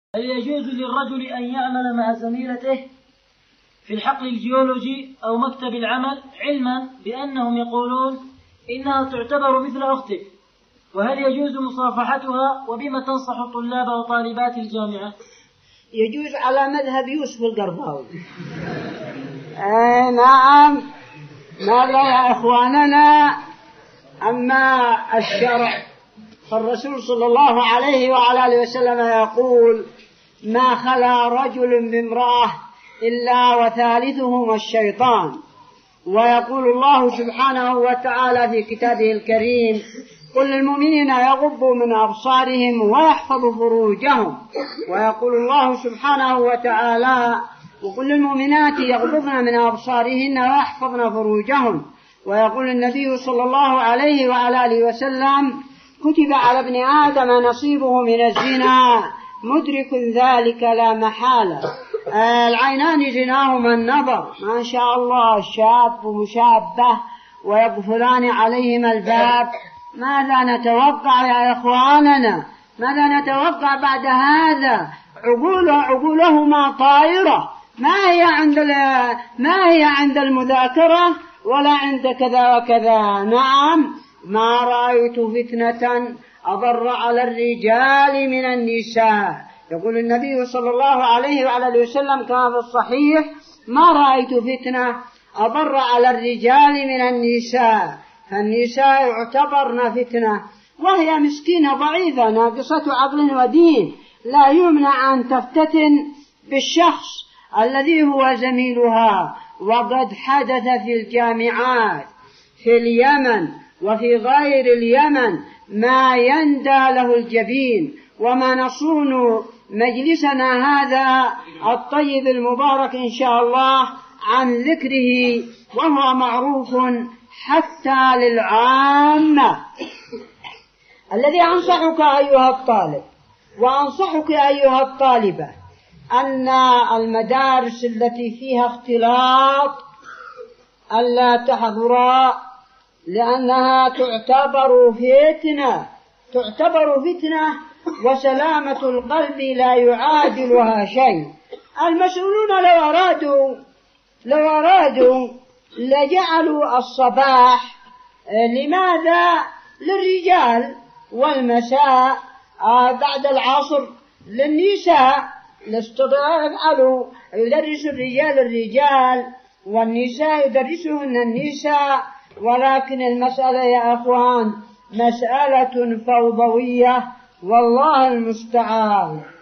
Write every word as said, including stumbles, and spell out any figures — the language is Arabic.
هل يجوز للرجل أن يعمل مع زميلته في الحقل الجيولوجي أو مكتب العمل، علما بأنهم يقولون إنها تعتبر مثل أختك؟ وهل يجوز مصافحتها؟ وبما تنصح طلاب وطالبات الجامعة؟ يجوز على مذهب يوسف القرضاوي. آه نعم. ماذا يا إخواننا؟ أما الشرع فالرسول صلى الله عليه وعلى آله وسلم يقول: ما خلا رجل بامرأة إلا وثالثهما الشيطان. ويقول الله سبحانه وتعالى في كتابه الكريم: قل للمؤمنين يغضوا من أبصارهم ويحفظوا فروجهم. ويقول الله سبحانه وتعالى: وقل للمؤمنات يغضضن من أبصارهن ويحفظن فروجهم. ويقول النبي صلى الله عليه وعلى آله وسلم: كتب على ابن آدم نصيبه من الزنا مدرك ذلك لا محالة. العينان زناهما النظر، ما شاء الله شاب ومشابه ويقفلان عليهما الباب. ماذا نتوقع يا إخواننا؟ ماذا نتوقع بعد هذا؟ عقول عقولهما طائرة، ما هي عند ما هي عند المذاكرة ولا عند كذا وكذا. نعم، ما رأيت فتنة أضر على الرجال من النساء. يقول النبي صلى الله عليه وعلى آله وسلم كما في الصحيح: ما رأيت فتنة أضر على الرجال من النساء. فالنساء يعتبرن فتنة، وهي مسكينة ضعيفة ناقصة عقل ودين، لا يمنع أن تفتتن بالشخص الذي هو زميلها. وقد حدث في الجامعات في اليمن وفي غير اليمن ما يندى له الجبين. وما نصون مجلسنا هذا الطيب المبارك إن شاء الله عن ذكره، وهو معروف حتى للعامة. الذي أنصحك أيها الطالب وأنصحك أيها الطالبة أن المدارس التي فيها اختلاط ألا تحضرا، لأنها تعتبر فتنة تعتبر فتنة وسلامة القلب لا يعادلها شيء. المسؤولون لو أرادوا لو أرادوا لجعلوا الصباح لماذا للرجال والمساء بعد العصر للنساء. لاستطاعوا يدرس الرجال الرجال والنساء يدرسهن النساء. ولكن المسألة يا أخوان مسألة فوضوية، والله المستعان.